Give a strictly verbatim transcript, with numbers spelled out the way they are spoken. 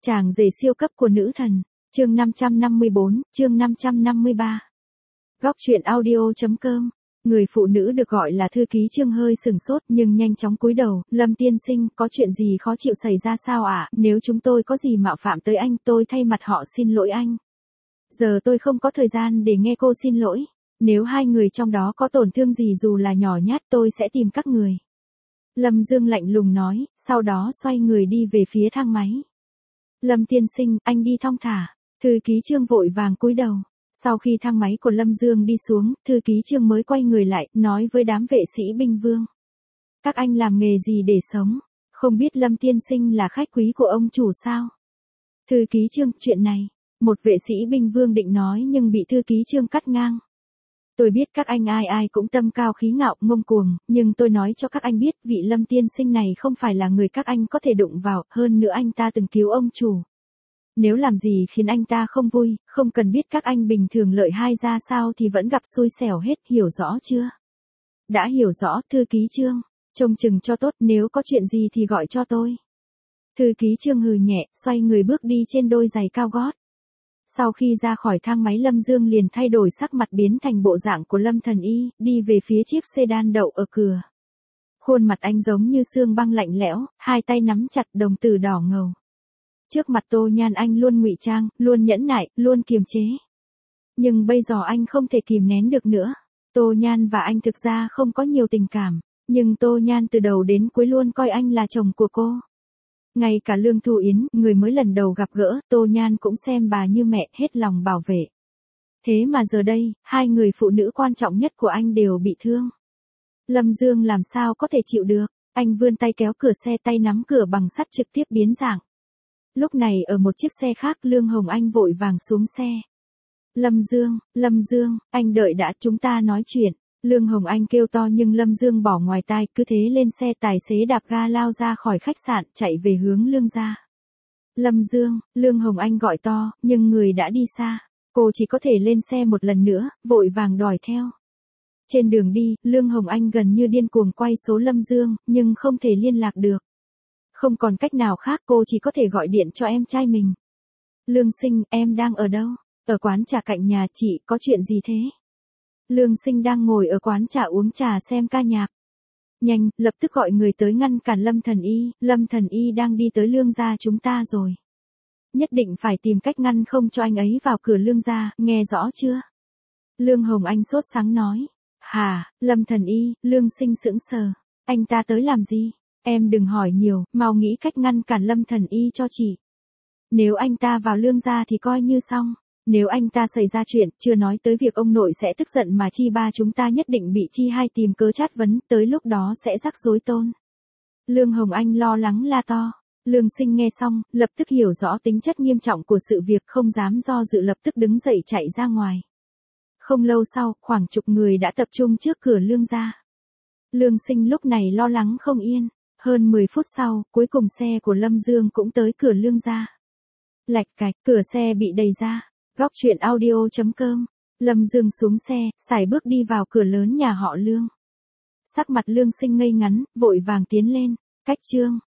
Chàng rể siêu cấp của nữ thần, chương năm trăm năm mươi bốn, chương năm trăm năm mươi ba. Góc truyện audio.com. Người phụ nữ được gọi là thư ký Trương hơi sừng sốt nhưng nhanh chóng cúi đầu. Lâm tiên sinh, có chuyện gì khó chịu xảy ra sao ạ? À? Nếu chúng tôi có gì mạo phạm tới anh, tôi thay mặt họ xin lỗi anh. Giờ tôi không có thời gian để nghe cô xin lỗi. Nếu hai người trong đó có tổn thương gì dù là nhỏ nhát, tôi sẽ tìm các người. Lâm Dương lạnh lùng nói, sau đó xoay người đi về phía thang máy. Lâm tiên sinh, anh đi thong thả. Thư ký Trương vội vàng cúi đầu. Sau khi thang máy của Lâm Dương đi xuống, thư ký Trương mới quay người lại, nói với đám vệ sĩ binh vương. Các anh làm nghề gì để sống? Không biết Lâm tiên sinh là khách quý của ông chủ sao? Thư ký Trương, chuyện này, một vệ sĩ binh vương định nói nhưng bị thư ký Trương cắt ngang. Tôi biết các anh ai ai cũng tâm cao khí ngạo, ngông cuồng, nhưng tôi nói cho các anh biết, vị Lâm tiên sinh này không phải là người các anh có thể đụng vào, hơn nữa anh ta từng cứu ông chủ. Nếu làm gì khiến anh ta không vui, không cần biết các anh bình thường lợi hai ra sao thì vẫn gặp xui xẻo hết, hiểu rõ chưa? Đã hiểu rõ, thư ký Trương, trông chừng cho tốt, nếu có chuyện gì thì gọi cho tôi. Thư ký Trương hừ nhẹ, xoay người bước đi trên đôi giày cao gót. Sau khi ra khỏi thang máy, Lâm Dương liền thay đổi sắc mặt, biến thành bộ dạng của Lâm Thần Y, đi về phía chiếc sedan đậu ở cửa. Khuôn mặt anh giống như xương băng lạnh lẽo, hai tay nắm chặt, đồng tử đỏ ngầu. Trước mặt Tô Nhan anh luôn ngụy trang, luôn nhẫn nại, luôn kiềm chế. Nhưng bây giờ anh không thể kìm nén được nữa. Tô Nhan và anh thực ra không có nhiều tình cảm, nhưng Tô Nhan từ đầu đến cuối luôn coi anh là chồng của cô. Ngay cả Lương Thu Yến, người mới lần đầu gặp gỡ, Tô Nhan cũng xem bà như mẹ, hết lòng bảo vệ. Thế mà giờ đây, hai người phụ nữ quan trọng nhất của anh đều bị thương. Lâm Dương làm sao có thể chịu được, anh vươn tay kéo cửa xe, tay nắm cửa bằng sắt trực tiếp biến dạng. Lúc này ở một chiếc xe khác, Lương Hồng Anh vội vàng xuống xe. Lâm Dương, Lâm Dương, anh đợi đã, chúng ta nói chuyện. Lương Hồng Anh kêu to nhưng Lâm Dương bỏ ngoài tai, cứ thế lên xe, tài xế đạp ga lao ra khỏi khách sạn, chạy về hướng Lương gia. Lâm Dương, Lương Hồng Anh gọi to, nhưng người đã đi xa. Cô chỉ có thể lên xe một lần nữa, vội vàng đòi theo. Trên đường đi, Lương Hồng Anh gần như điên cuồng quay số Lâm Dương, nhưng không thể liên lạc được. Không còn cách nào khác, cô chỉ có thể gọi điện cho em trai mình. Lương Sinh, em đang ở đâu? Ở quán trà cạnh nhà chị, có chuyện gì thế? Lương Sinh đang ngồi ở quán trà uống trà xem ca nhạc. Nhanh, lập tức gọi người tới ngăn cản Lâm Thần Y, Lâm Thần Y đang đi tới Lương gia chúng ta rồi. Nhất định phải tìm cách ngăn không cho anh ấy vào cửa Lương gia, nghe rõ chưa? Lương Hồng Anh sốt sắng nói. Hà, Lâm Thần Y, Lương Sinh sững sờ. Anh ta tới làm gì? Em đừng hỏi nhiều, mau nghĩ cách ngăn cản Lâm Thần Y cho chị. Nếu anh ta vào Lương gia thì coi như xong. Nếu anh ta xảy ra chuyện, chưa nói tới việc ông nội sẽ tức giận mà chi ba chúng ta nhất định bị chi hai tìm cớ chát vấn, tới lúc đó sẽ rắc rối tôn. Lương Hồng Anh lo lắng la to. Lương Sinh nghe xong, lập tức hiểu rõ tính chất nghiêm trọng của sự việc, không dám do dự, lập tức đứng dậy chạy ra ngoài. Không lâu sau, khoảng chục người đã tập trung trước cửa Lương gia. Lương Sinh lúc này lo lắng không yên. Hơn mười phút sau, cuối cùng xe của Lâm Dương cũng tới cửa Lương gia. Lạch cạch, cửa xe bị đẩy ra. Góc truyện audio.com. Lâm Dương xuống xe, sải bước đi vào cửa lớn nhà họ Lương. Sắc mặt Lương Sinh ngây ngắn, vội vàng tiến lên. Cách Trương,